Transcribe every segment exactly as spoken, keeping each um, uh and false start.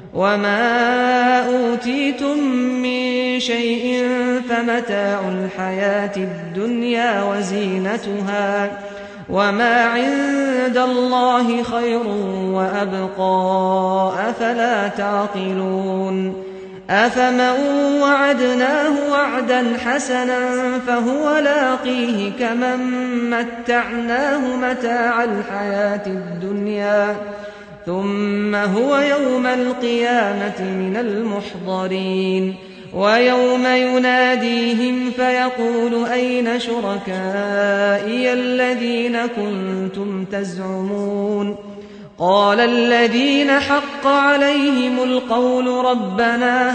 وما أوتيتم من شيء فمتاع الحياة الدنيا وزينتها وما عند الله خير وأبقى أفلا تعقلون أفمن وعدناه وعدا حسنا فهو لاقيه كمن متعناه متاع الحياة الدنيا ثم هو يوم القيامة من المحضرين ويوم يناديهم فيقول أين شركائي الذين كنتم تزعمون قال الذين حق عليهم القول ربنا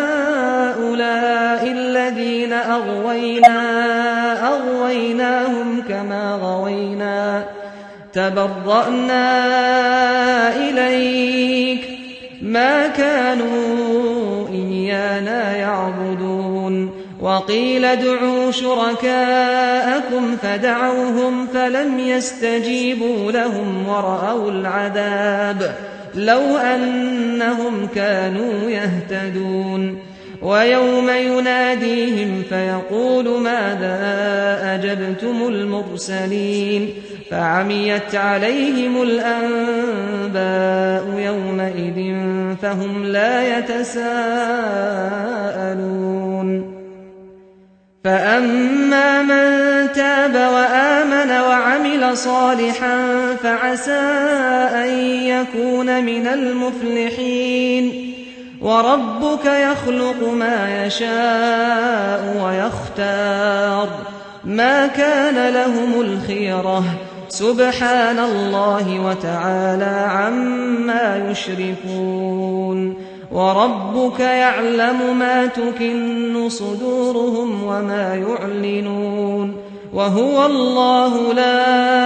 هؤلاء الذين أغوينا أغويناهم كما غوينا تبرأنا إليك ما كانوا إيانا يعبدون وقيل ادعوا شركاءكم فدعوهم فلم يستجيبوا لهم ورأوا العذاب لو أنهم كانوا يهتدون ويوم يناديهم فيقول ماذا أجبتم المرسلين فعميت عليهم الأنباء يومئذ فهم لا يتساءلون فأما من تاب وآمن وعمل صالحا فعسى أن يكون من المفلحين وربك يخلق ما يشاء ويختار ما كان لهم الخيرة سبحان الله وتعالى عما يشركون وربك يعلم ما تكن صدورهم وما يعلنون وهو الله لا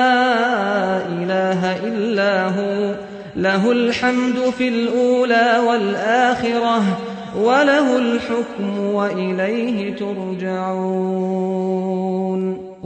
إله إلا هو له الحمد في الأولى والآخرة وله الحكم وإليه ترجعون.